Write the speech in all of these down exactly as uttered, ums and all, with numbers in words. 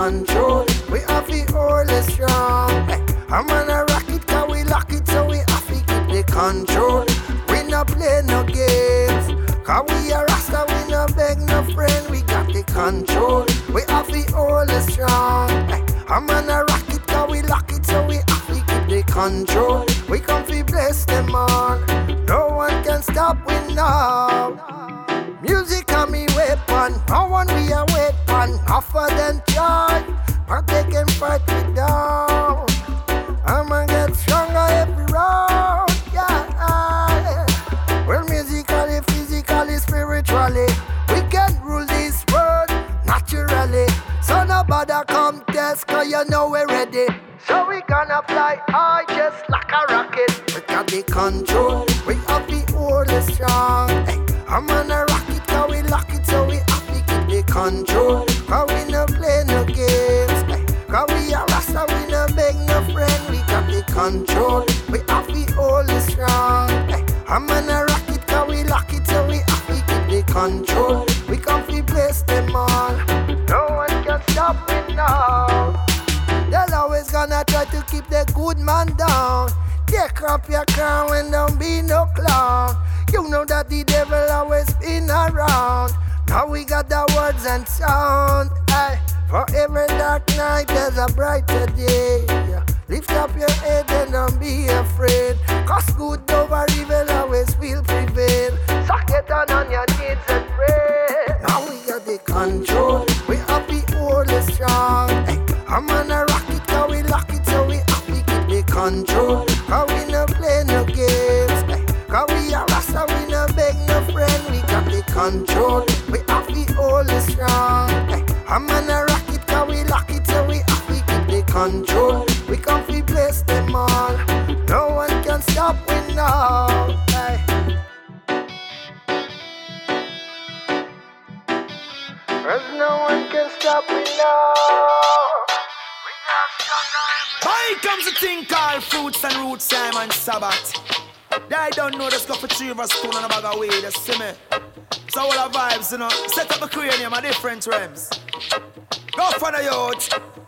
control. We have to hold it strong. Hey, I'm gonna rock it, cause we lock it, so we have to keep the control. We not play no games, cause we are Rasta, we no beg no friend. We got the control. We have to hold it strong. Hey, I'm gonna rock it, cause we lock it, so we have to keep the control. We come to bless them all. No one can stop we now. Music on me weapon, no one we a weapon. Offer them joy, but they can fight me down. I'ma get stronger every round, yeah. Well, musically, physically, spiritually, we can rule this world naturally. So nobody come test, cause you know we're ready. So we gonna fly high just like a rocket. We got the control, we have the hold it strong. Hey, I'm gonna rock it, cause we lock it, so we have to keep the control. Cause we no play no games. Hey, cause we are Rasta, we no beg no friend. We got the control, we have to hold it strong. Hey, I'm gonna rock it, cause we lock it, so we have to keep the control. We come to bless them all. No one can stop me now. They're always gonna try to keep the good man down. Take up your crown and don't be no clown. You know that the devil always been around. Now we got the words and sound. Aye. For every dark night there's a brighter day. Yeah. Lift up your head and don't be afraid. Cause good over evil always will prevail. So get down on your knees and pray. Now we got the control. We have the hold it strong. Hey, I'm gonna rock it, cause we lock it, so we have to keep the control. Cause we no play no games. Hey, cause we are Rasta, we no beg no friend. We got the control. We have to hold it strong. Hey, I'm gonna rock it, cause we lock it, so we have to keep the control. We come to bless them all. No one can stop we now. Hey. Cause no one can stop me now. Here comes a thing called Fruits and Roots, Simon Sabbath. They don't know the stuff for three of us stone on a bag of weed, you see me? So all the vibes, you know, set up a cranium at different realms. Go for the youth.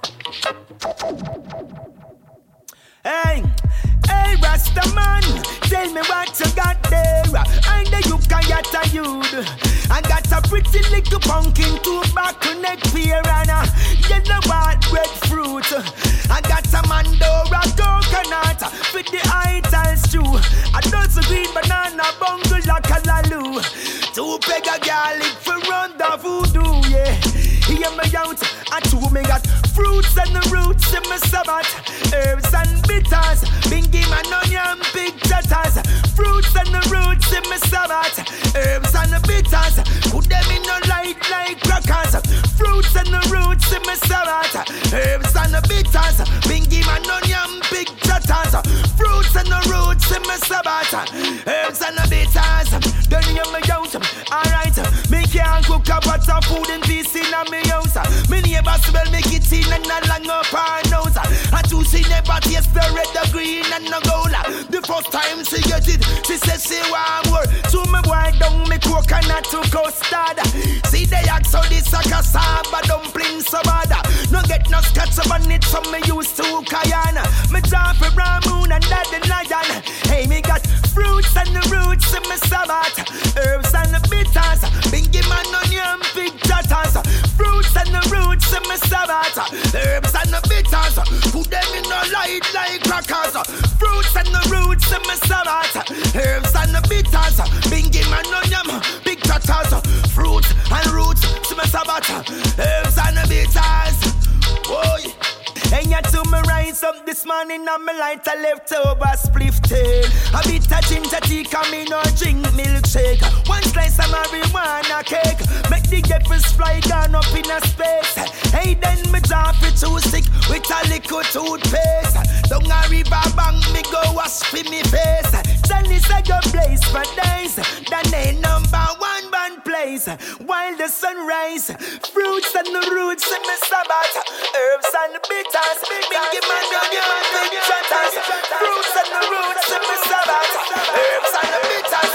Hey, hey, Rasta man, tell me what you got there. I know you can get a youth. I got a pretty little pumpkin tobacco neck pear and a yellow white breadfruit. I got a mandora coconut with the ital stew. A dozen green banana bungle like a lalu. Two peg of garlic for run the voodoo, yeah. Hear me out, and two me got fruits and the roots in my sabbath. Herbs and bitters, bingy man onion, big tatters. Fruits and the roots in my sabbath. Herbs and the bitters, put them in no light like crackers. Fruits and the roots in my sabbath. Herbs and the bitters, bingy man onion, big tatters. Fruits and the roots in my sabbath. Herbs and the bitters, don't hear me out. Alright, me can't cook a butter food in peace in a me house. Me neighbors will make it in and a long up her nose. I too see never taste the red, the green and the gold. The first time she get it, she says she want more. So me boy down me coconut to custard. See the axe so this a cassava dumpling so bad. No get no scotch on it so me used to Kayana. Me drop a brown moon and daddy lion. Hey me got fruits and the roots in me sabbath. Herbs and the bitters, bingy man onion, big tatters. Fruits and the roots in my sabbath. Herbs and the bitters, put them in the light like crackers. Fruits and the roots in my sabbath. Herbs and the bitters, bingy man onion, big tatters. Fruits and roots in my sabbath. Herbs and the bitters. Boy. And you to me rise up this morning and me light a leftover spliff tail. A bit of ginger tea, come me no drink milkshake. One slice of marijuana cake, make the geckos fly down up in a space. Hey then me drop it too sick with a little toothpaste. Down a river bank me go wash for me face. Then it's a good place for days. That ain't number one band place. While the sun rise, fruits and the roots in me sabbath. Herbs and the bitters. Bingy man, onion, big tatters. Fruits and the roots in my sabbath. Herbs and the bitters.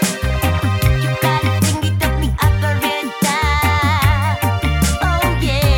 You gotta sing it up, me operator. Oh yeah.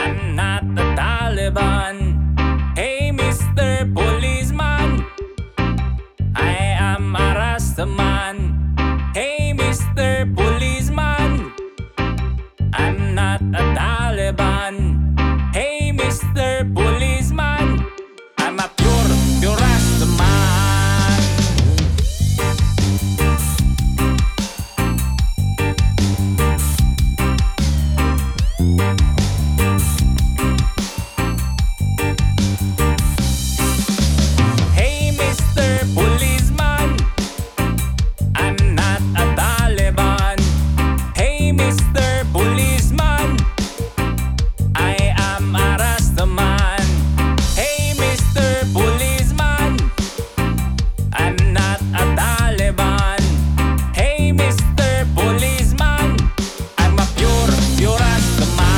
I'm not the Taliban. Hey, Mister Policeman, I am a Rastaman. Hey, Mister Policeman, I'm not a Taliban. Hey, Mister Policeman, I'm a pure, pure Rastaman. Hey, Mister Policeman, I'm not a Taliban. Hey, Mister Policeman, I am a Rastaman. Hey, Mister Policeman, I'm not a Taliban. Hey, Mister Policeman, I'm a pure, pure Rastaman.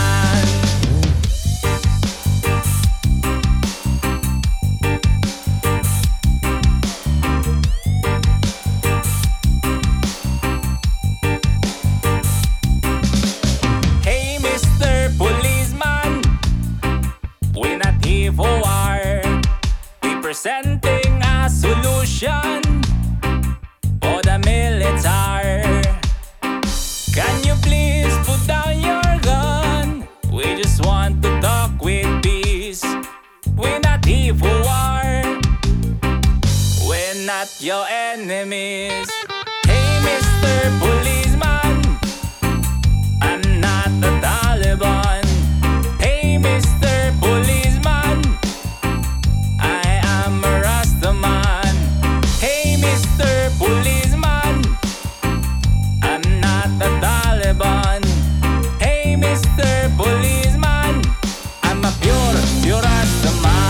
Hey, Mister Policeman, we're not here for war. We presenting a solution for the military. Can you please put down your gun? We just want to talk with peace. We're not here for war. We're not your enemies. Hey, Mister Policeman, I'm not the Taliban. Hey, Mister Policeman, I am a Rastaman. Hey, Mister Policeman, I'm not the Taliban. Hey, Mister Policeman, I'm a pure, pure Rastaman.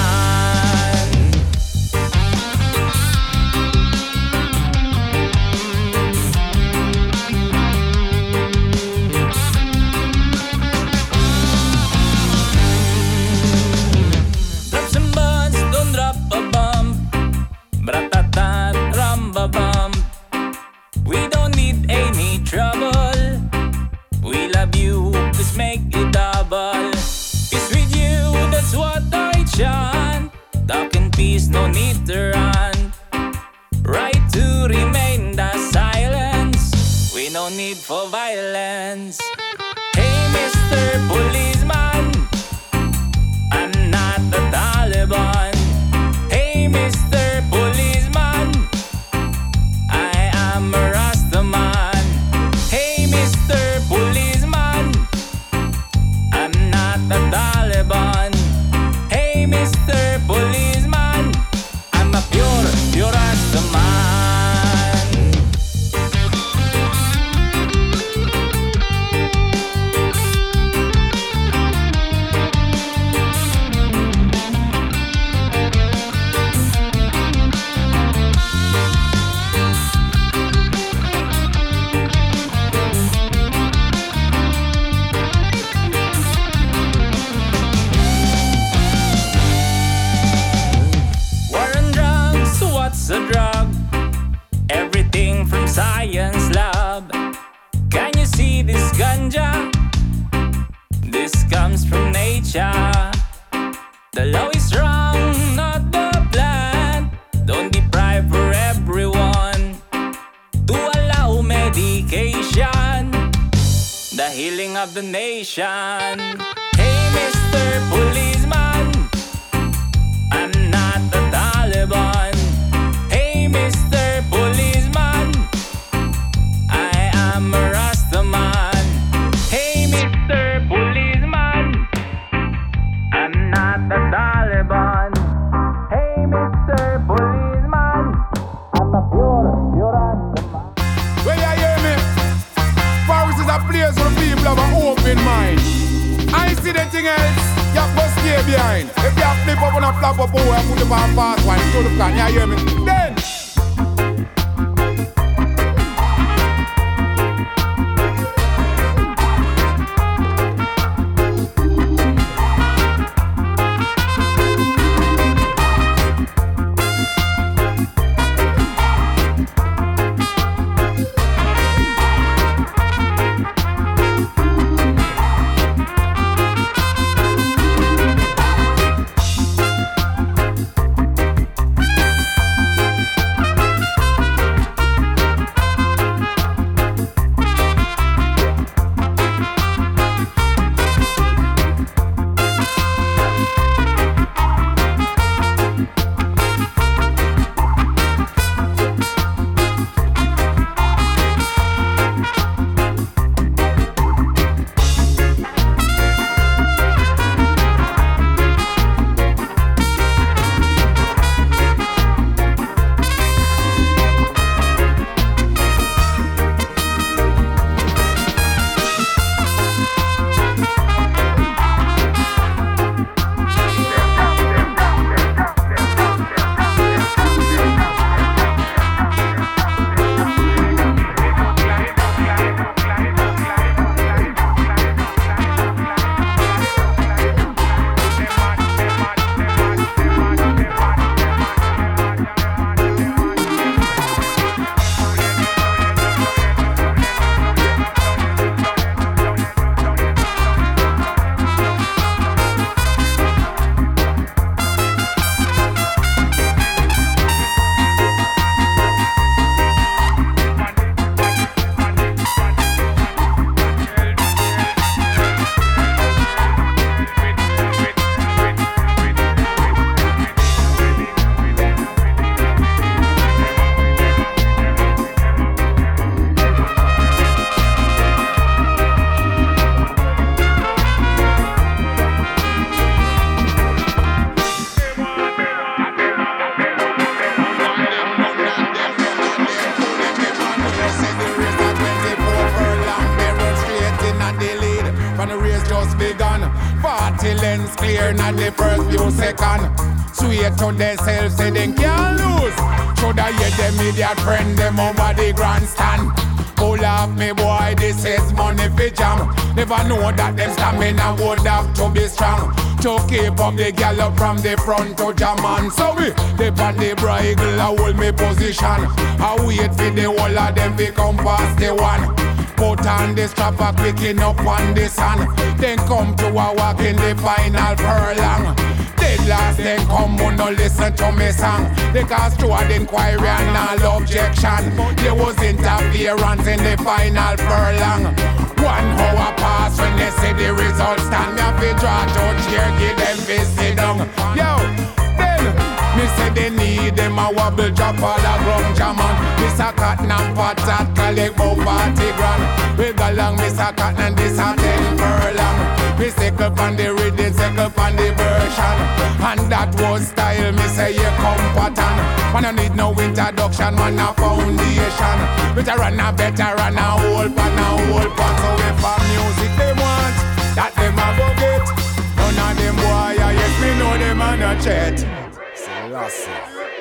Drop some buns, don't drop a bomb. Bratata, ramba bum. We don't need any trouble. We love you, let's make it double. Peace with you, that's what I chant. Talk in peace, no need to run. Right to remain the silence. We no need for violence. Hey, Mister Policeman, I'm not the Taliban. Hey, Mister Policeman, I am a Rastaman. Hey, Mister Policeman, I'm not the Taliban. Hey, Mister Policeman, I'm a pure, pure Rastaman. War on drugs, what's a drug? Everything from science lab. Can you see this ganja? This comes from nature. The law is wrong, not the plant. Don't deprive for everyone. To allow medication, the healing of the nation. Hey, Mister Policeman, I'm not the Taliban. Hey, Mister Policeman, I am a Rastaman. Hey, Mister Policeman, I'm not the Taliban. Hey, Mister Policeman, I'm a pure, pure Rastaman. When you hear me, Paris is a place where people have an open mind. I see the thing else, you have to stay behind. If you have flip up and a flap up, oh, I put up on fast one, so the can, you hear me? Then forty lens clear, not the first few seconds. Swear to themselves, say they can't lose. Shoulda hear them idiot friend, them over the grandstand. Pull up me boy, this is money for jam. Never know that them stamina would have to be strong to keep up the gallop from the front to German. So we, they pan the bridle, I hold me position. I wait for the whole of them to come past the one. Put on the strap a quicking up on the sun. Then come to a walk in the final furlong. Dead last then come on no listen to me song. They cause to an inquiry and all objection. There was interference in the final furlong. One hour pass when they see the results stand. Me have to draw judge here, give them face sit down. Yo, then me say they need them a wobble drop all a ground jammon. Miss a cotton and patat collect about forty grand. We go long Miss a cotton and this a ten furlong. Me sickle on the rhythm, sickle on the version. And that was style, me say you come pattern. Man I need no introduction, man a foundation. Better run a better run a whole pan a whole pan. So if a music they want, that them a go get. None of them boy, yes me know them a no chat. Selassie.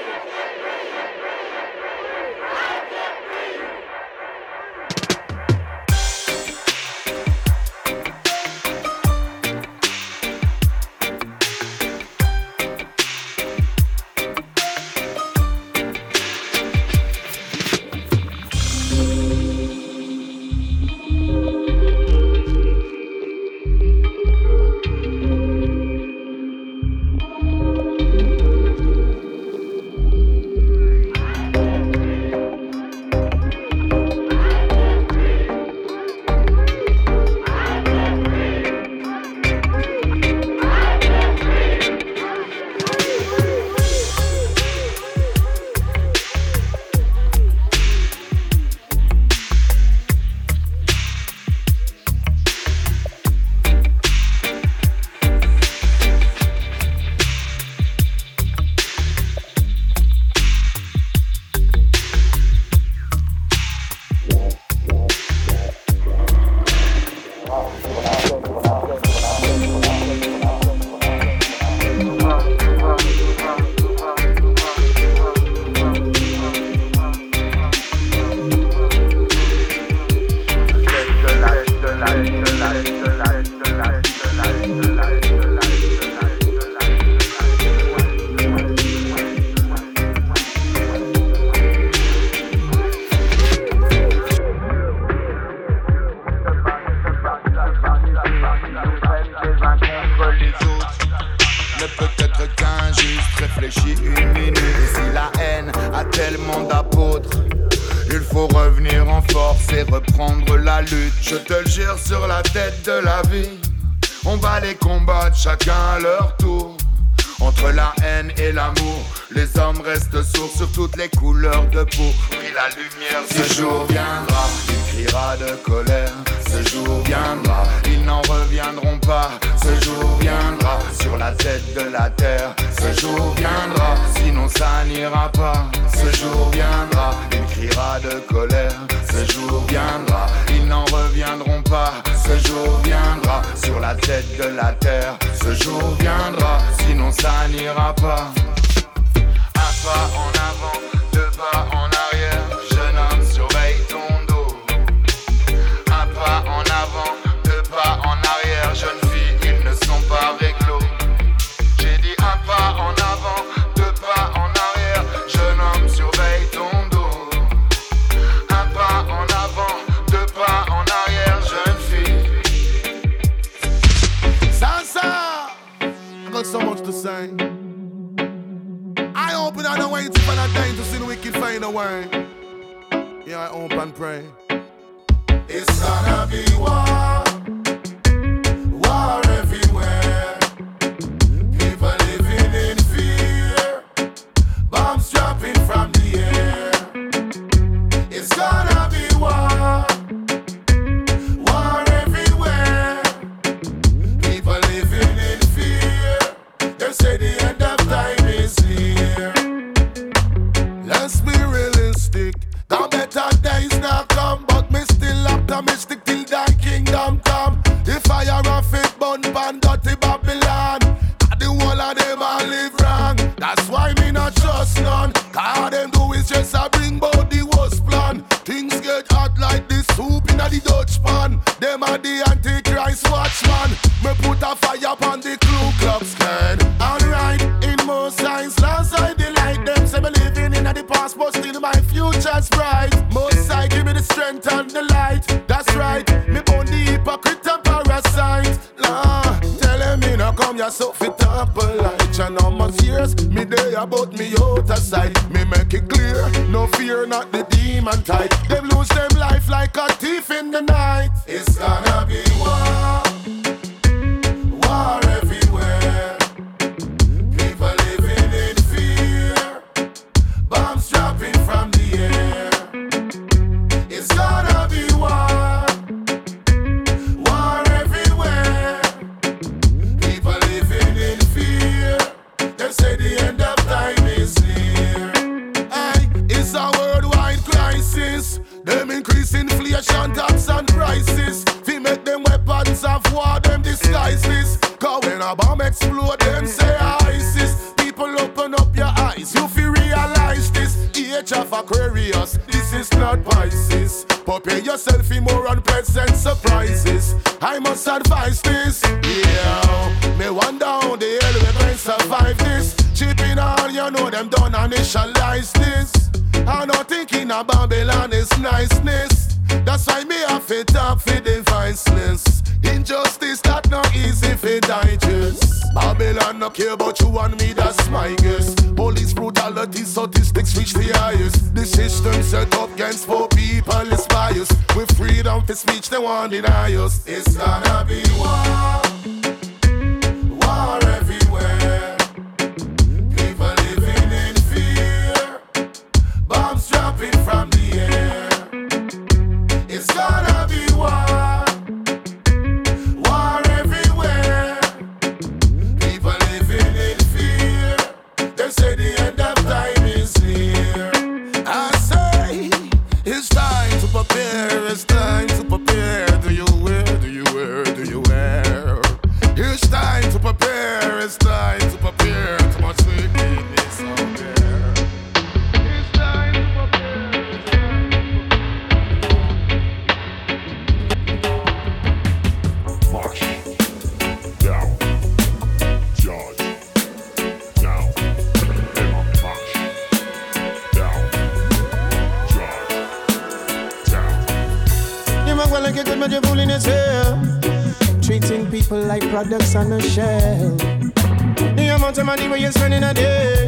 Chacun à leur tour. Entre la haine et l'amour, les hommes restent sourds sur toutes les couleurs de peau. Oui, la lumière, ce jour viendra, il criera de colère. Ce jour viendra, ils n'en reviendront pas. Ce jour viendra, sur la tête de la terre. Ce jour viendra, sinon ça n'ira pas. Ce jour viendra, il criera de colère. Ce jour viendra, ils n'en reviendront pas. Ce jour viendra, sur la tête de la terre. Ce jour viendra, sinon ça n'ira pas. Un pas en avant, deux pas en arrière. Jeune homme, surveille ton dos. Un pas en avant, deux pas en arrière. Jeune fille, ils ne sont pas réglo. J'ai dit un pas en avant, deux pas en arrière. Jeune homme, surveille ton dos. Un pas en avant, deux pas en arrière. Jeune fille. Sansa, I got so much to say. I open and I wait for that time to see the wicked find a way. Yeah, I hope and pray. It's gonna be war, war everywhere. People living in fear, bombs dropping from the air. It's gonna be war, war everywhere. People living in fear, they say the end of time is near. Let's be realistic. The better days now come, but me still optimistic till thy kingdom come. all of them a live wrong. That's why me not trust none. Cause them do is just a bring bout the worst plan. Things get hot like this soup in the Dutch pan. Them are the Antichrist watchman. Me put a fire upon the Ku Klux Klan. Alright, in most signs, last I delight them. Say me living in the past, but still my future's bright. Most I give me the strength and the light. That's right, me born the hypocrite and parasite. Nah, tell me now come yourself it up polite. And how much years me day about me out of sight. Me make it clear, no fear, not the demon type. Them lose them life like a thief in the night. It's gonna be war, war everywhere. People living in fear, bombs dropping from the air. It's gonna be war, war everywhere. People living in fear. They say the end of time is near. Aye, it's a worldwide crisis. Them increase inflation, tax and prices. We make them weapons of war, them disguise this. Cause when a bomb explode, them say ISIS. People open up your eyes, you feel realize this. Age of Aquarius, this is not Pisces. Prepare yourself in more unpleasant surprises. I must advise this. Yeah, me wonder how the hell we can survive this. Chipping on, you know them don't initialize this. I'm not thinking of Babylon is niceness. That's why me have to talk for deviceless. Injustice that not easy for digest. Babylon no care about you and me, that's my guess. Police brutality, statistics reach the highest. The system set up against poor people is biased. With freedom for speech they want deny us. It's gonna be war, war everywhere. People living in fear, bombs dropping from the air. It's gonna be war, war everywhere. People living in fear. They say the end of time is near. I say it's time to prepare. It's time to prepare. Do you wear? Do you wear? Do you wear? It's time to prepare. It's time to prepare. Too much wickedness out there. It's time to prepare. March down, George down, Emma march down, George down. You might well like it, but you're fooling yourself. Treating people like products on a shelf. The amount of money when you spend in a day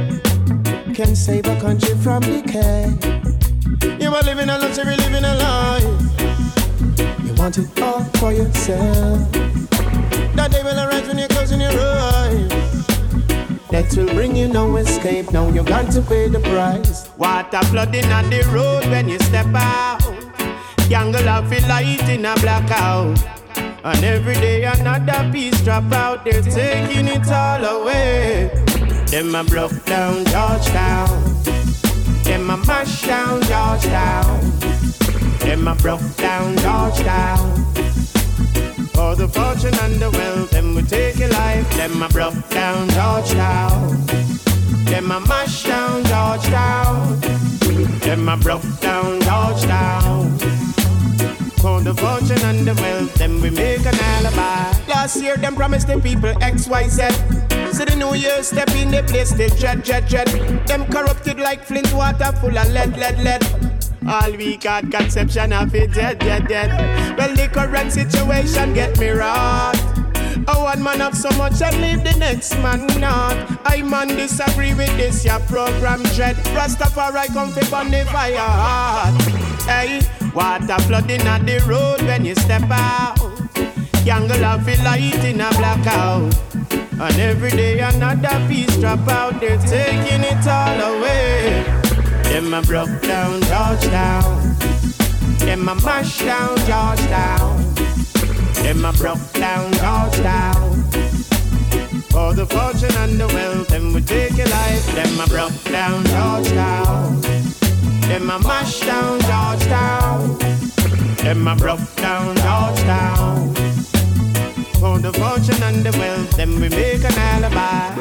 can save a country from decay. You are living a luxury, living a life. You want it all for yourself. That day will arise when you're closing your eyes. That will bring you no escape. Now you got to pay the price. Water flooding on the road when you step out. Jungle of a light in a blackout. And every day another piece drop out. They're taking it all away. Them a broke down Georgetown. Them a mash down Georgetown. Them a broke down Georgetown. For the fortune and the wealth, them will take your life. Them a broke down Georgetown. Them a mash down Georgetown. Them a broke down Georgetown. For the fortune and the wealth, then we make an alibi. Last year, them promised the people X, Y, Z. So the new year step in the place, they dread, dread, dread. Them corrupted like Flint water full of lead, lead, lead. All we got conception of it, dead, dead, dead. Well, the current situation get me right. Oh, one man have so much and leave the next man not. I man disagree with this, your program dread. Rastafari come fi burn the fire hard. Hey, water flooding on the road when you step out. Jungle of a light in a blackout. And every day another piece drop out. They're taking it all away. Them a broke down Georgetown. Them a mash down Georgetown. Them a broke down Georgetown. For the fortune and the wealth, them we take your life. Them a broke down Georgetown. Them a mash down Georgetown. Them a broke down Georgetown. For the fortune and the wealth, then we make an alibi.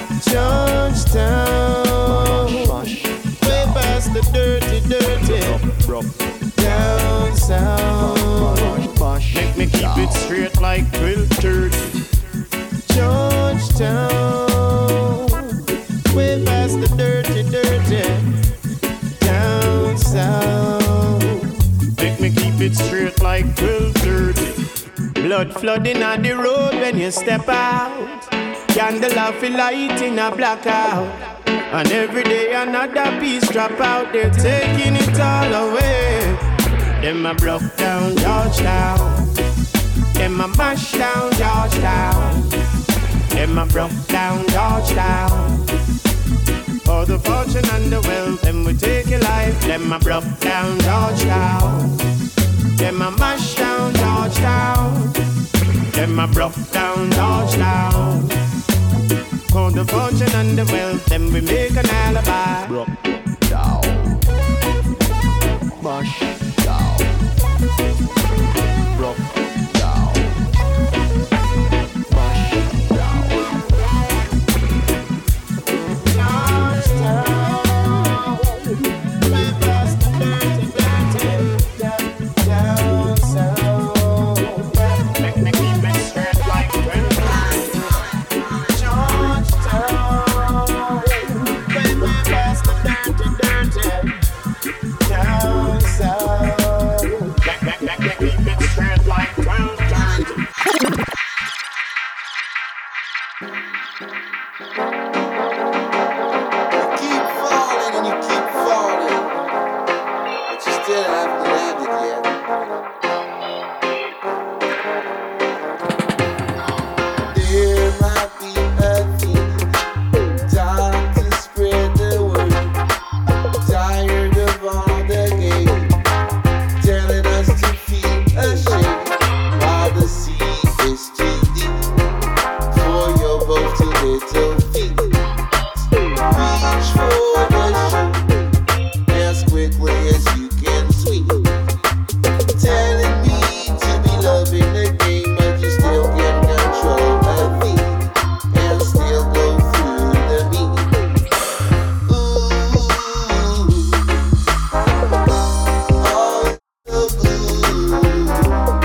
Georgetown, way past the dirty, dirty. Down south, make me keep it straight like twelve thirty. Georgetown, way past the dirty, dirty. Down south, make me keep it straight like twelve thirty. Blood flooding on the road when you step out. Candle off a light in a blackout. And every day another piece drop out. They're taking it all away. Them a broke down Georgetown. Them a mash down Georgetown. Them a broke down Georgetown. For the fortune and the wealth, them we take your life. Them a broke down Georgetown. Them a mash down Georgetown. Them a broke down Georgetown. For the fortune and the wealth, then we make an alibi. Broke down, mash down, broke down, mash down. Georgetown, we pass the dirty, dirty, down south. Make me keep it straight like twelve.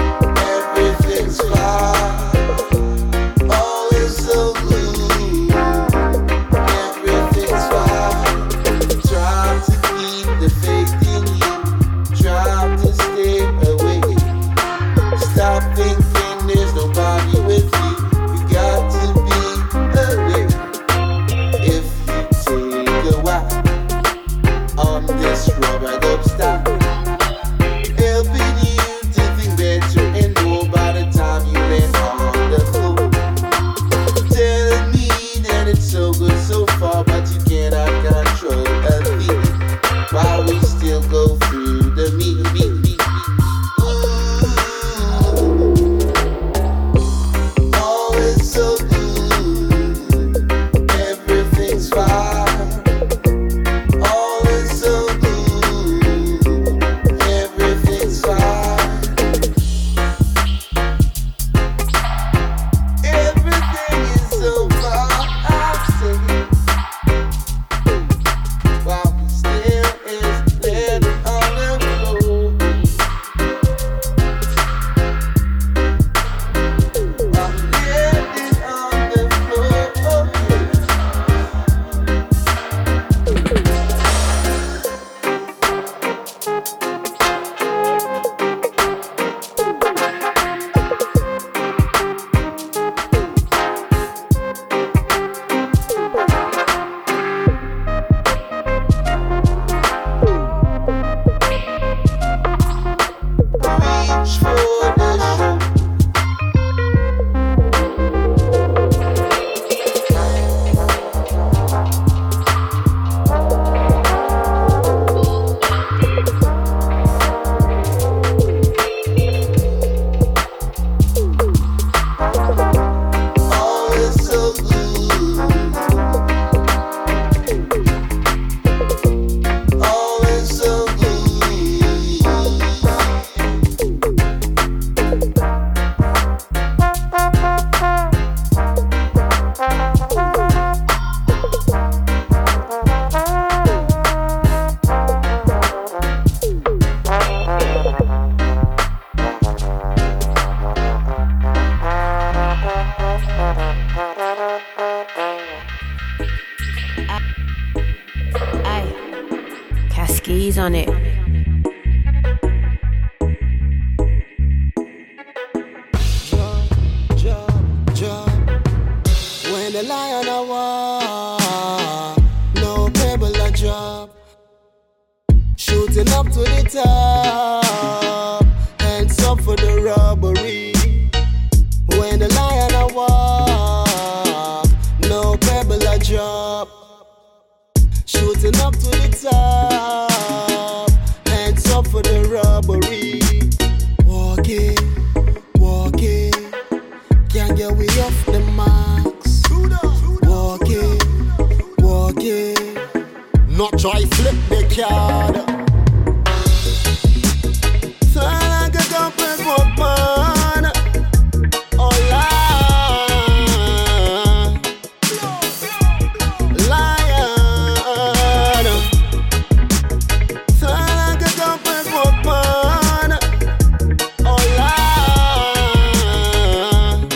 Everything's fine, all is so blue. G's on it. Jump, jump, jump. When the lion a walk, no pebble a drop. Shooting up to the top, hands up for the robbery. When the lion a walk, no pebble a drop. Shooting up to the top, hands up for the robbery. Walking, walking, can't get way off the marks. Walking, walking, not try flip the card. Turn like a company footman. Oh lion, lion. Turn like a company footman. Oh lion,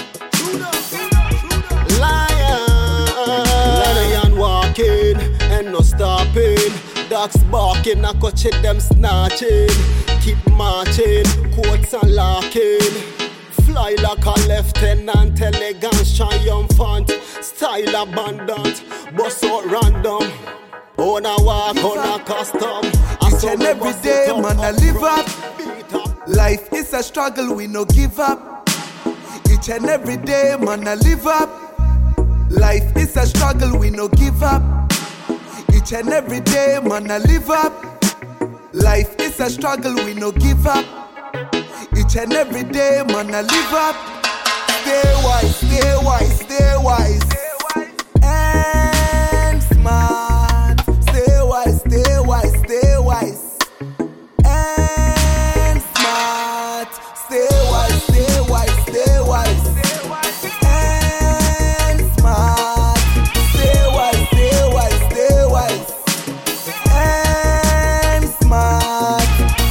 lion. Lion walking and no stopping. Dogs barking, I catch it, them snatching. Keep marching, coats and locking. Fly like a lieutenant, elegance triumphant. Style abundant, bust out random. On a walk, on a custom. Each and every day, man, I live up. Life is a struggle, we no give up. Each and every day, man, I live up. Life is a struggle, we no give up. Each and every day, man, I live up. Life is a struggle, we no give up. Each and every day, man, I live up. Stay wise, stay wise, stay wise, and smart. Stay wise, stay wise, stay wise, and smart. Stay wise, stay wise, stay wise, and smart. Stay wise, stay wise, stay wise, and smart.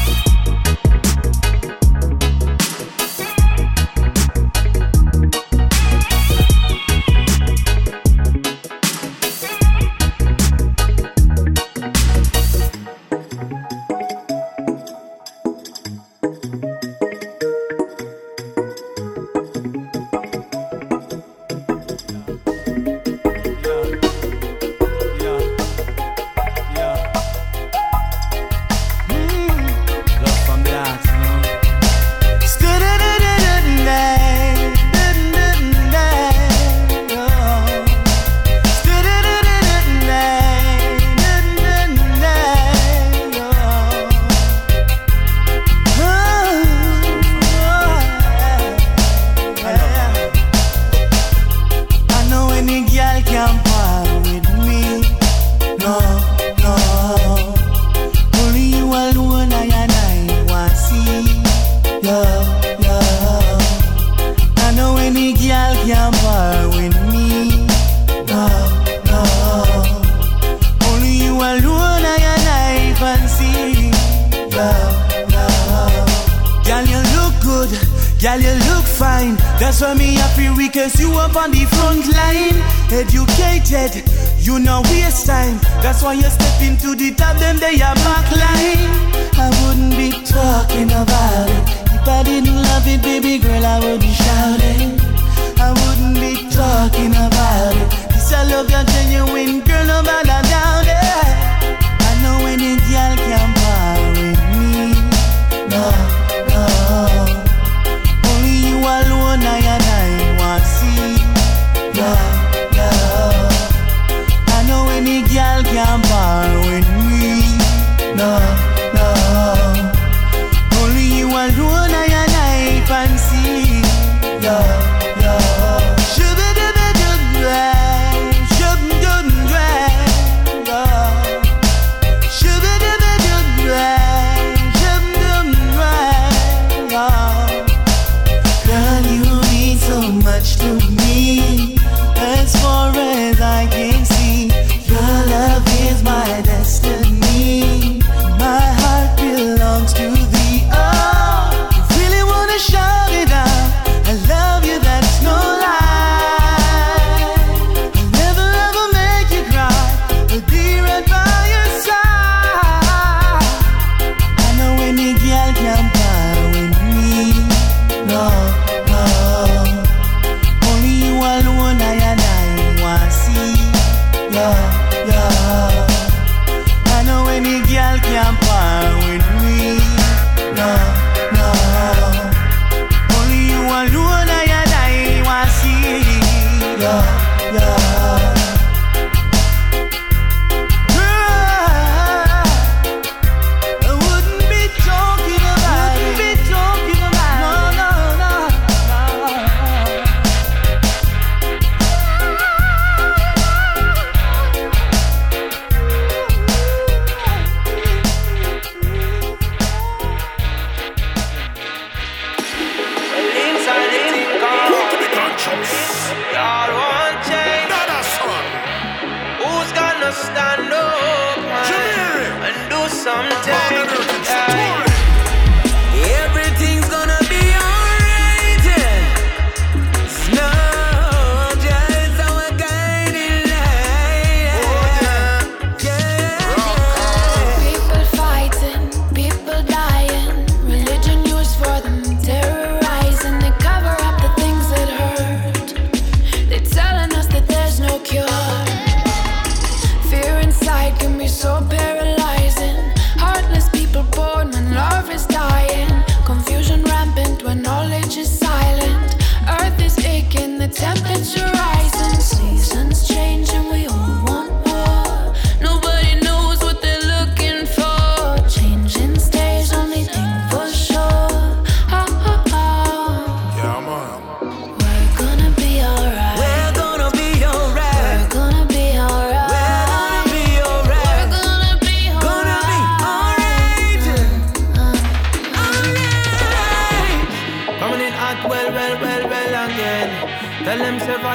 Girl, you look fine. That's why me happy because you up on the front line. Educated, you know waste time. That's why you step into the top, them they are back line. I wouldn't be talking about it if I didn't love it, baby girl, I would be shouting. I wouldn't be talking about it. This I love you genuine, girl, no matter down there. I know any girl can part with me. No, no. You alone, I and I want to see. Love, love. I know any girl can bar with me. Love, love. Only you alone, I and I fancy. Love, love. Shubba-dubba-dub-dub, shubba-dub-dub.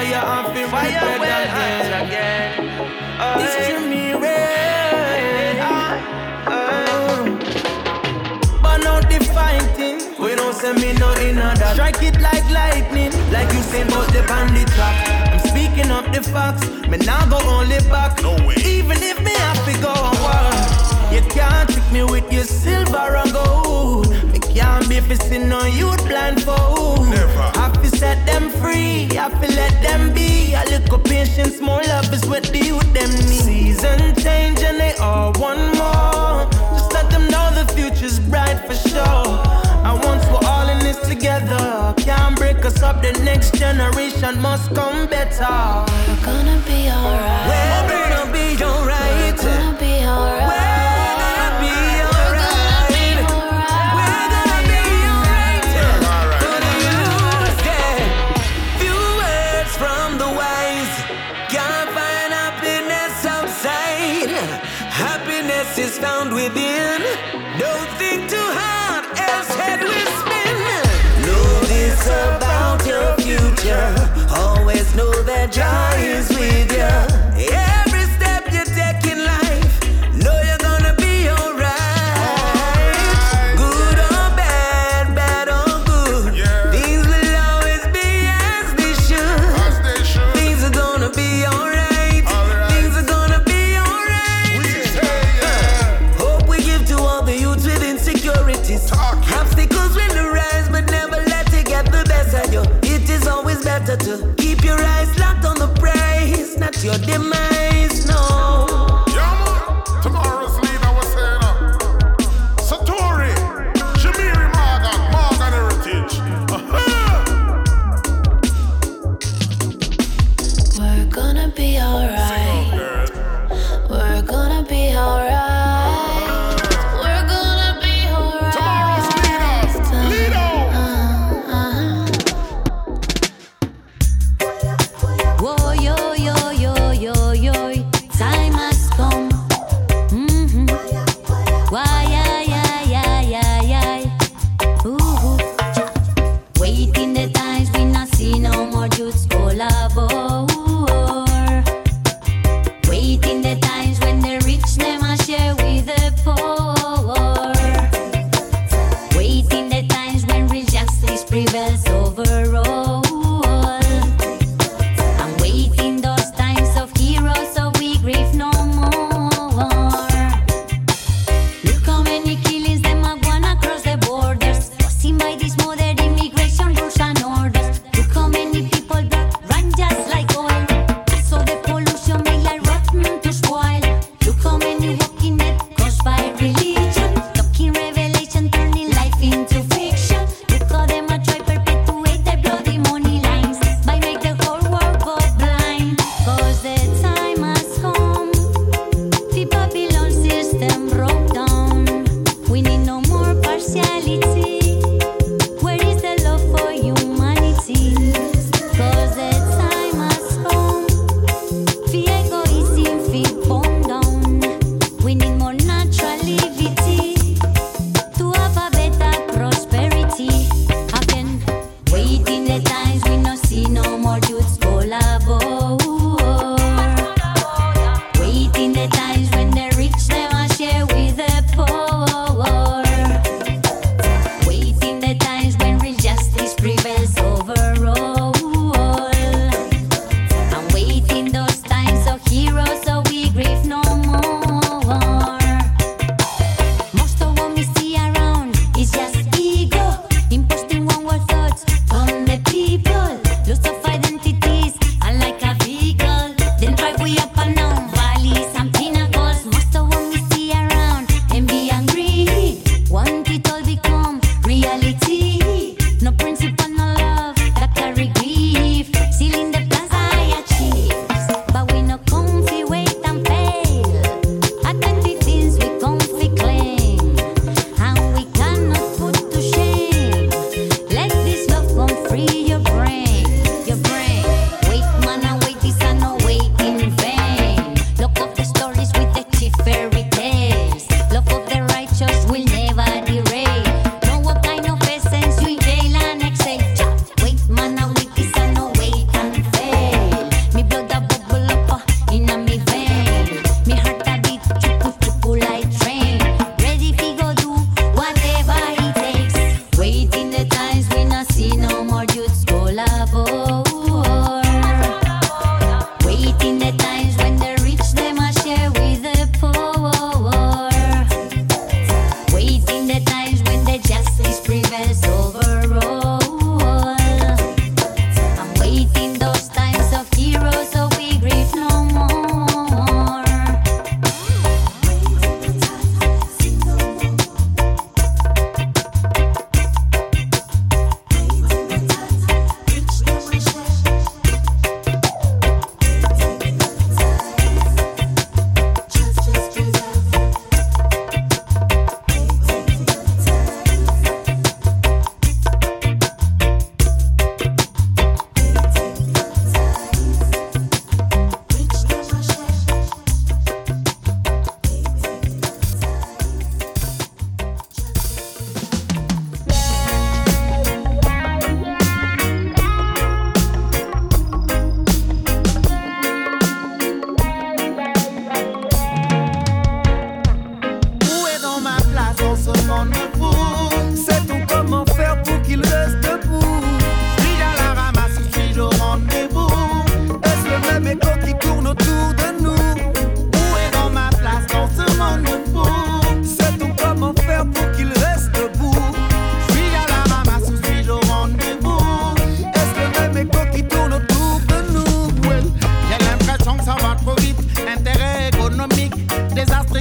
fire off the fire well again. Uh, it's Jamire. Uh, uh. Burn out the fighting. We don't send me no in that. Strike it like lightning, like you say about the bandit track. I'm speaking up the facts. Me now go only back. No way. Even if me have to go on war, you can't trick me with your silver and gold. Me can't be facing no youth blindfold. Never. Have to set them free. Have to let them be. A little patience, more love is what the youth them need. Season change and they all want more. Just let them know the future's bright for sure. And once we're all in this together, can't break us up. The next generation must come better. We're gonna be alright. We're gonna be alright. We're gonna be alright. We're gonna be alright. We're gonna be alright. Gonna use that. Few words from the wise. Can't find happiness outside. Happiness is found within. Don't think too hard, else head will spin. Know this about your future. Always know that joy is with you. Every step you take in life, know you're gonna be alright. Good or bad, bad or good. Yeah. Things will always be as they should. As they should. Things are gonna be alright. Alright. Things are gonna be alright. We say, yeah. Hope we give to all the youths with insecurities. Talk. Obstacles will arise, but never let it get the best of you. It is always better to keep your eyes locked on the prize, not your demise, no. Yeah, man. Tomorrow's leader was saying, uh, Satori, Jamiri Morgan, Morgan Heritage. Uh-huh. We're gonna be alright. We're gonna be alright. We're gonna be alright. Tomorrow's leader, Lido. Whoa, yo, yo, yo, yo, yo. Time has come. Mm-hmm. Why, yeah, yeah, yeah, yeah, yeah. Ooh. Waiting the times we not see no more youths collabor.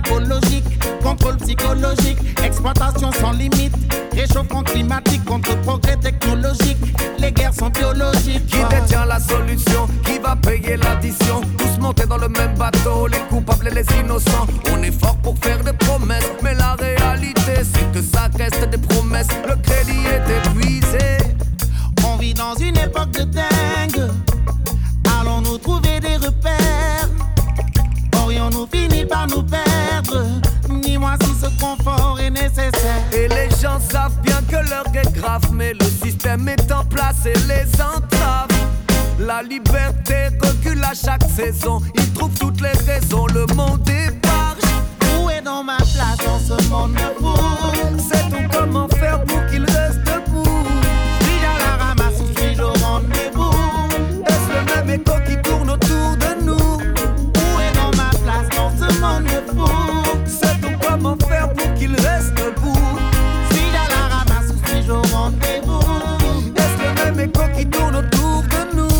écologique, contrôle psychologique, exploitation sans limite, réchauffement climatique contre progrès technologique. Les guerres sont biologiques. Qui détient la solution? Qui va payer l'addition? Tous monter dans le même bateau, les coupables et les innocents. On est fort pour faire des promesses, mais la réalité c'est que ça reste des promesses. Le crédit est épuisé. On vit dans une époque de dingue. Allons-nous trouver des repères? Aurions-nous fini par nous perdre? Dis-moi si ce confort est nécessaire. Et les gens savent bien que l'heure est grave, mais le système est en place et les entrave. La liberté recule à chaque saison. Ils trouvent toutes les raisons, le monde épargne. Où est dans ma place dans ce monde de fou? Sait-on comment faire pour qu'il reste debout? Suis-je à la ramasse ou suis-je au rendez-vous? Est-ce le même écho qui tourne autour de nous? Où est dans ma place dans ce monde de fou? Sait-on comment faire pour qu'il reste debout? Suis-je à la ramasse ou suis-je au rendez-vous? Est-ce le même écho qui tourne autour de nous?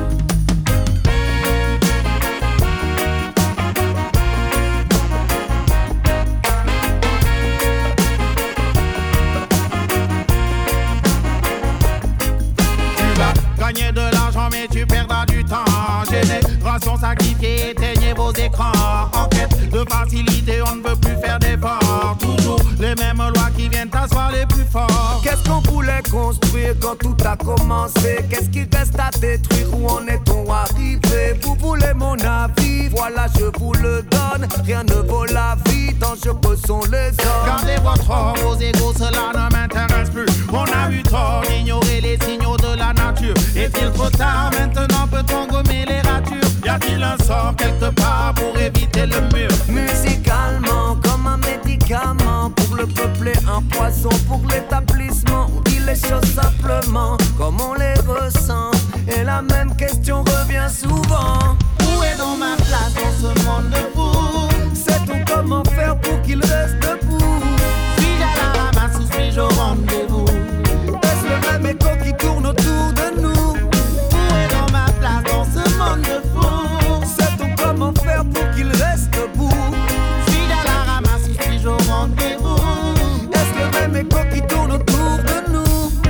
Gagner de l'argent mais tu perdras du temps. Génération sacrifiée, éteignez vos écrans. En quête de facilité, on ne veut plus faire d'efforts. Toujours les mêmes lois qui viennent t'asseoir les plus forts. Qu'est-ce qu'on voulait construire quand tout a commencé? Qu'est-ce qui reste à détruire? Où en est-on arrivé? Vous voulez mon avis? Voilà, je vous le donne. Rien ne vaut la vie, dangereux sont les hommes. Gardez votre or, vos égos, cela ne m'intéresse plus. On a eu tort d'ignorer les signaux de la nature. Est-il trop tard maintenant? Peut-on gommer les ratures? Y a-t-il un sort quelque part pour éviter le mur? Musicalement, comme un médicament. Pour le peuple et un poison pour l'établissement. On dit les choses simplement comme on les ressent. Et la même question revient souvent. Où est dans ma place dans ce monde de fou? Sait-on comment faire pour qu'il reste debout? Suis-je à la ramasse ou suis-je au rendez-vous? Est-ce le même écho qui tourne autour de nous? Où est dans ma place dans ce monde de fou? Sait-on comment faire pour qu'il reste debout? Suis-je à la ramasse ou suis-je au rendez-vous? Est-ce le même écho qui tourne autour de nous?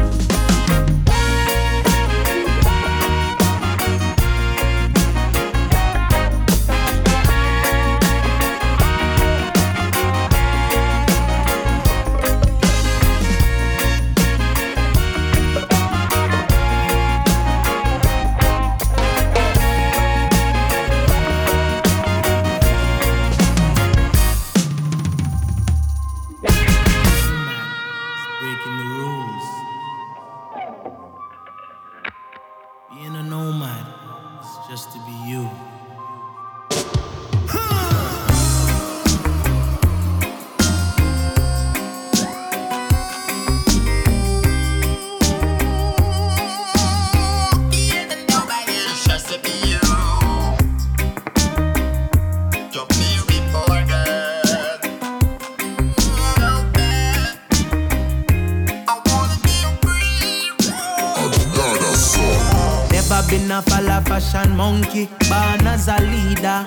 Been a follow fashion monkey, born as a leader.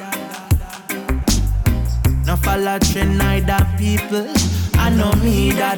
No follow trend neither people, I know me that.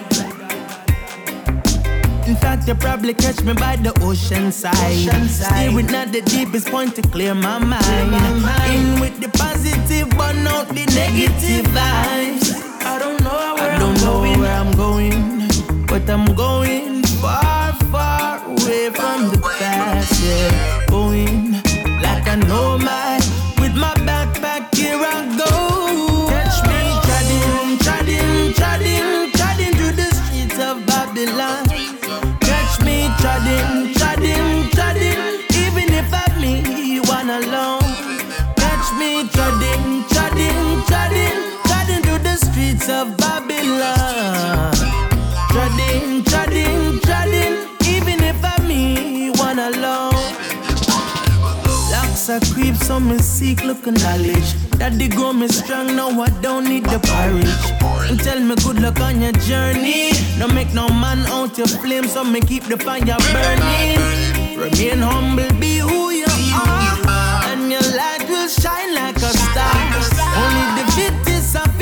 In fact, you probably catch me by the ocean side, ocean side. Steering at the deepest point to clear my mind, clear my mind. In with the positive, burn out the negative vibes. I don't know where, I don't I'm, know going. where I'm going, but I'm going far, far away from the past, yeah. Going like a nomad with my backpack, here I go. Catch me treading, treading, treading, treading through the streets of Babylon. Catch me treading, treading, treading, even if I'm me, one alone. Catch me treading, treading, treading, treading through the streets of Babylon. Treading, treading, treading, even if I'm me, one alone. Locks are creeps, so me seek, look and knowledge. Daddy grow me strong, now I don't need the porridge. And tell me good luck on your journey. Don't make no man out your flame, so me keep the fire burning. Remain humble, be who you are, and your light will shine like a star. Only the fittest of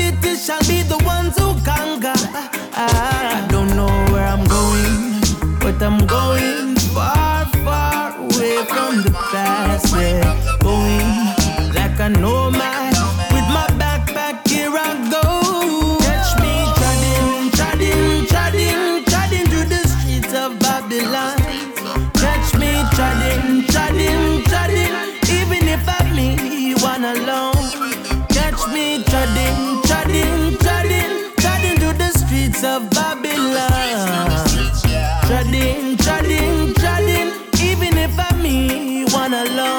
I know my. With my backpack, here I go. Catch me treading, treading, treading, treading through the streets of Babylon. Catch me treading, treading, treading, even if I'm me, one alone. Catch me treading, treading, treading, treading through the streets of Babylon. Treading, treading, treading, even if I'm me, one alone.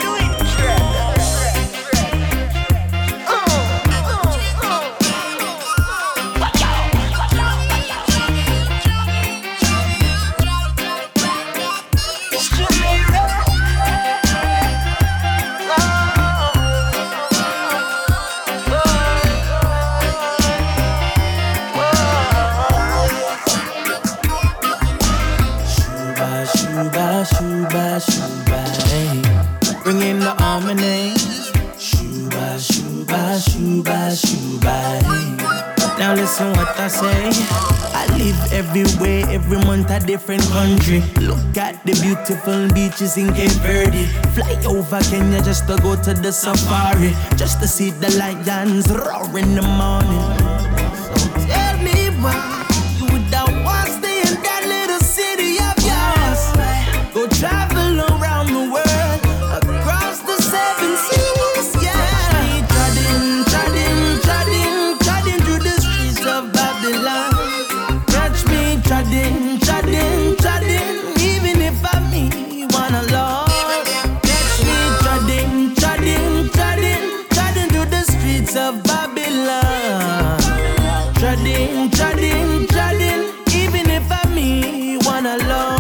Shuba, shuba, hey. Bring in the harmony. Shuba, shuba, shuba, shuba, hey. Now listen what I say. I live everywhere, every month a different country. Look at the beautiful beaches in Cape Verde. Fly over Kenya just to go to the safari, just to see the lions roar in the morning. So tell me why you would not want to stay in that little city of yours. Go travel around the world, across the seven seas, yeah. Treading, treading, treading, treading through the streets of Babylon. Catch me treading, treading, treading, even if I'm me, one alone. Catch me treading, treading, treading, treading through the streets of Babylon. Treading, treading, treading, even if I'm me, one alone.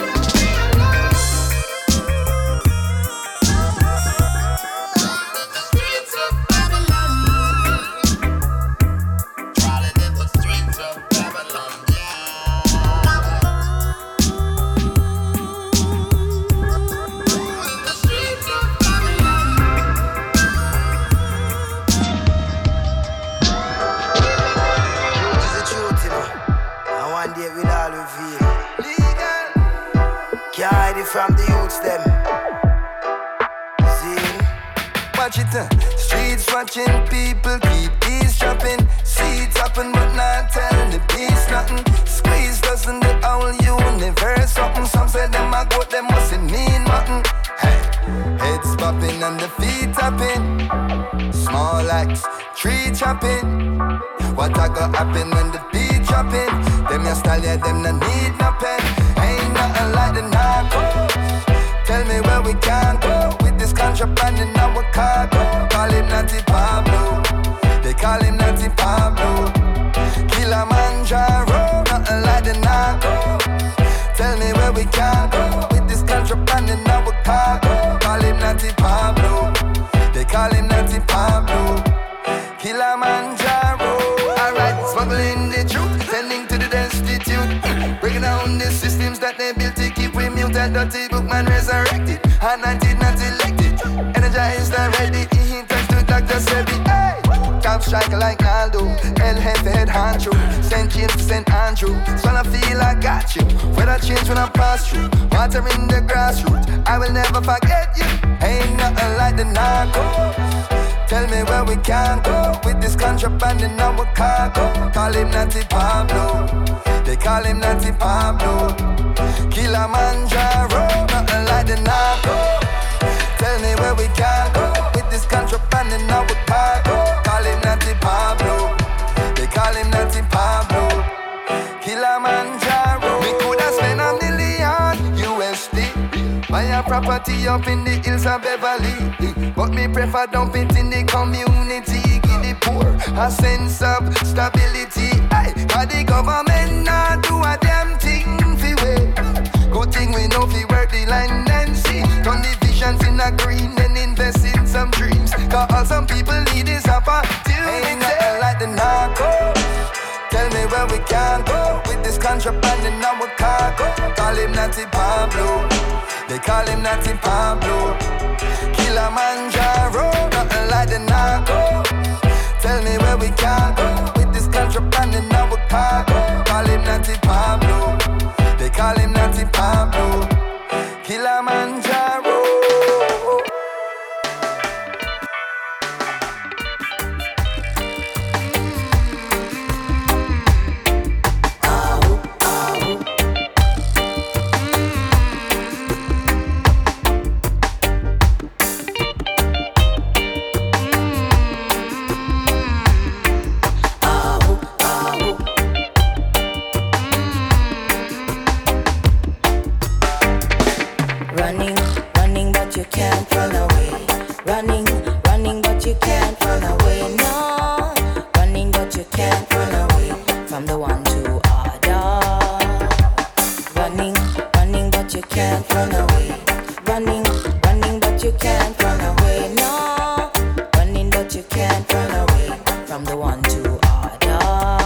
From the youths them. See, watch it uh. Streets watching people keep eavesdropping. Seeds happen but not telling the peace nothing. Squeeze doesn't the whole universe something. Some say them a goat, them mustn't mean nothing. Hey, heads popping and the feet tapping. Small axe, tree chopping. What I got happen when the beat dropping? Them your style, yeah, them no need no pen. Ain't nothing like the narco. Tell me where we can go with this contraband in our cargo. Call him Natty Pablo. They call him Natty Pablo. Kilimanjaro, nothing like the narco. Tell me where we can go with this contraband in our cargo. Call him Natty Pablo. They call him Natty Pablo. Kilimanjaro. Alright, smuggling the truth, sending to the destitute. Breaking down the systems that they built to keep we muted. Dirty book man resurrected, anointed, not elected. Energized and ready, he turns to Doctor Sebi. Hey! Top striker like Naldo, El Jefe head Andrew. Saint James to Saint Andrew. So I feel I got you. Weather change when I pass through. Water in the grassroots, I will never forget you. Ain't nothing like the narcos. Tell me where we can go with this contraband in our cargo. Call him Natty Pablo. They call him Natty Pablo. Kilimanjaro, nothing like the narco. Tell me where we can go with this contraband in our cargo. Call him Natty Pablo. They call him Natty Pablo. Kilimanjaro. We coulda spent a million U S D. Buy a property up in the hills of Beverly. But me prefer dump it in the community. Give the poor a sense of stability. Aye, cause the government not do a damn thing fi way. Good thing we know fi work the line and see. Turn the visions in a green and invest in some dreams. Cause all some people need is opportunity. Ain't nothing like the narcos. Tell me where we can go with this contraband in our cargo. Call him Natty Pablo. They call him Natty Pablo. Kilimanjaro, nothing like the narco. Tell me where we can go with this contraband in our cargo. Call him Natty Pablo. They call him Natty Pablo. Kilimanjaro. running, running, but you can't run away. No, running, but you can't run away from the one to order. Running, running, but you can't run away. Running, running, but you can't run away. No, running, but you can't run away from the one to order.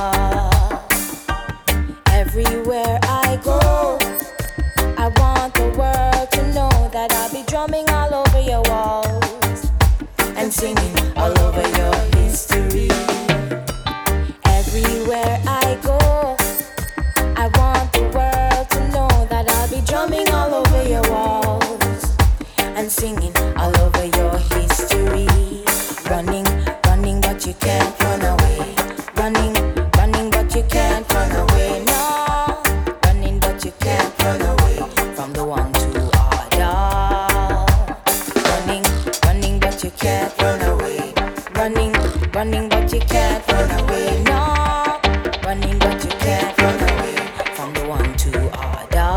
Everywhere I go, I want the world to know that I'll be drumming all over your walls and singing all over your history. Everywhere I go, I want the world to know that I'll be drumming all over your walls and singing all over your history. Running, running, but you can't run away. Running, running, but you can't run away. No, running, but you can't run away from the one to order. Running, running, but you can't run away. Running, running, but you can't run away. No, running, but you can't run away from the one to order.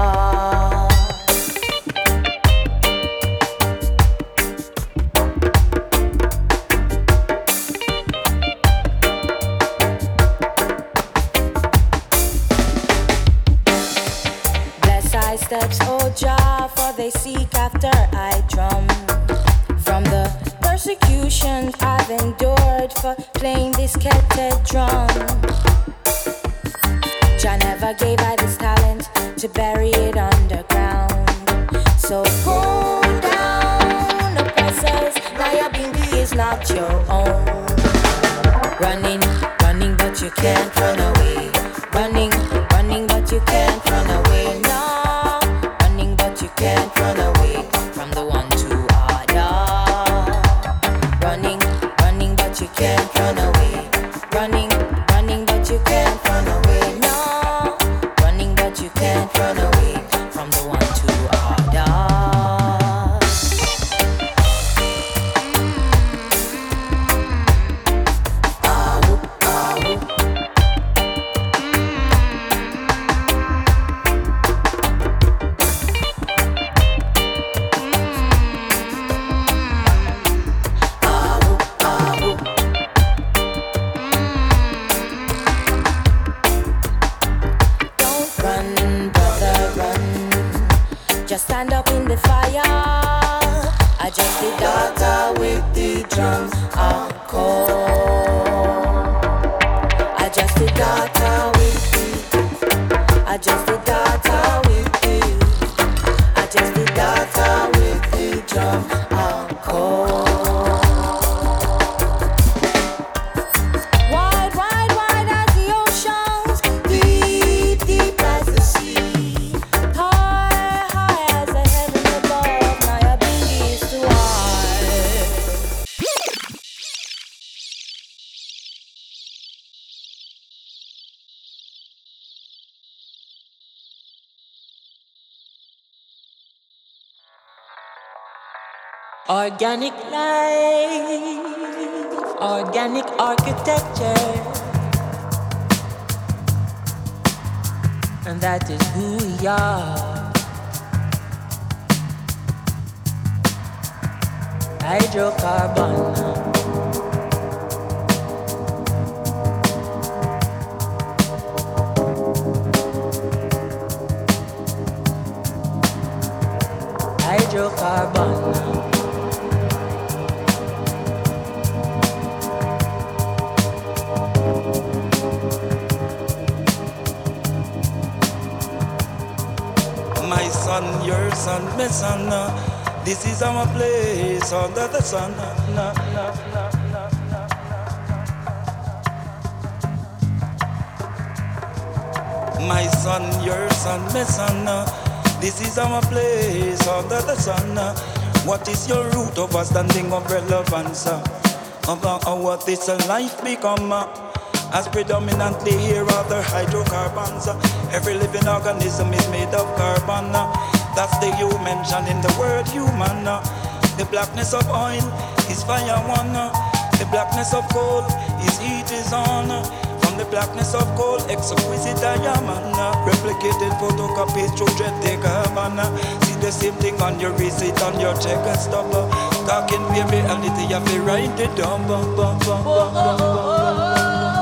Bless I steps, oh Jah, for they seek after I drum. From the persecutions I've endured for playing this ketted drum. Jah never gave I this talent to bury it underground. So pull down oppressors, now your bingy is not your own. Running, running, but you can't run away. Running, running, but you can't run away. No, running, but you can't run away from the one to order. Running, running, but you can't run away. Running, running, but you can't run away. No, running, but you can't run away from the one to order. Don't run, brother, run. Just stand up in the fire. I just the daughter with the drums encore. I just the daughter with the. I just the daughter with the. I just the daughter with the drum encore. Wide, wide, wide as the oceans, deep, deep as the sea, high, high as the heaven above. Now your bingy is too high. Organic life, organic architecture, and that is who we are. Hydrocarbon. Hydrocarbon. My son, your son, my son, uh, this is our place under the sun. uh, na, na, na, na, na. My son, your son, my son, uh, this is our place under the sun. uh. What is your root of understanding of relevance? uh, About uh, what this uh, life become? Uh, as predominantly here are the hydrocarbons. uh, Every living organism is made of carbon. uh, That's the you mentioned in the word human. uh. The blackness of oil is fire one. uh. The blackness of coal is heat is on. uh. From the blackness of coal, exquisite diamond. uh. Replicated photocopies through jet carbon. uh. See the same thing on your receipt, on your check and stuff. uh. Talking pure reality, you fi write it down. Bum, bum, bum, bum, bum, bum.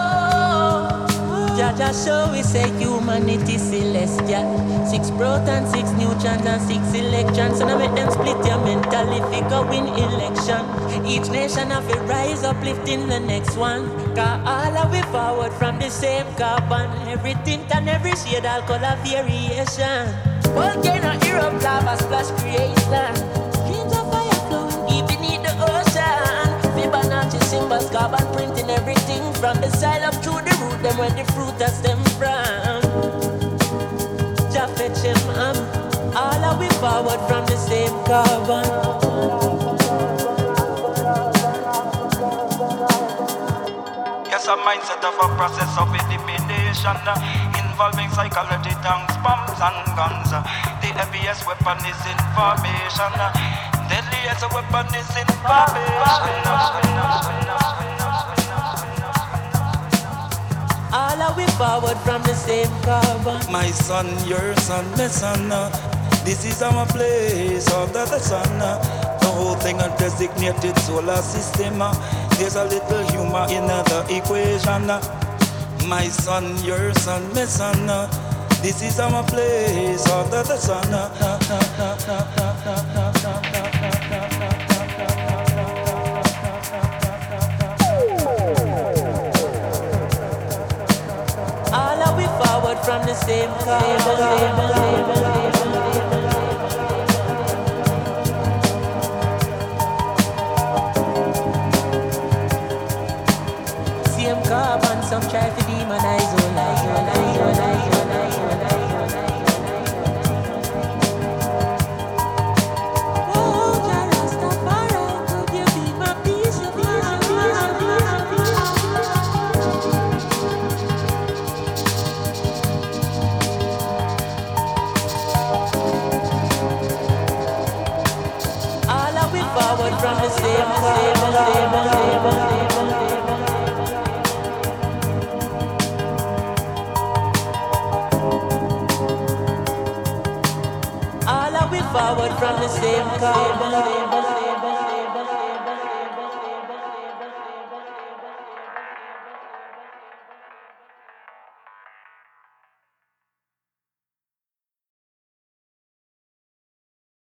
Jaja show we say humanity celestial. Six protons, six neutrons and six electrons. So now make them split your mental if you go win election. Each nation have to rise up lifting the next one. Cause all of we forward from the same carbon. Every tint and every shade all color variation. Volcano erupt, lava splash creation. Streams of fire flowing deep beneath the ocean. Fibonacci symbols, carbon printing everything from the side up through the root. Them where the fruit has stem from. Jah fetch him up. All of we forward from the same carbon. Yes, a mindset of a process of elimination, uh, involving psychology, tanks, bombs and guns. Uh, the heaviest weapon is information. Uh, deadliest weapon is information. All are we forward from the same carbon. My son, your son, my son. Uh, this is our place under the sun. Uh, the whole thing a designated solar system. Uh, there's a little humor in uh, the equation. Uh, my son, your son, my son. Uh, this is our place under the sun. Uh, uh, uh, uh, uh, uh, uh, from the same carbon. Same carbon, some try to demonize all lies, all lies, all lies, all lies, all lies, all lies. Oh, Jah Rastafari, could you be my peace of mind? From the same carbon, all are we forward from the same carbon.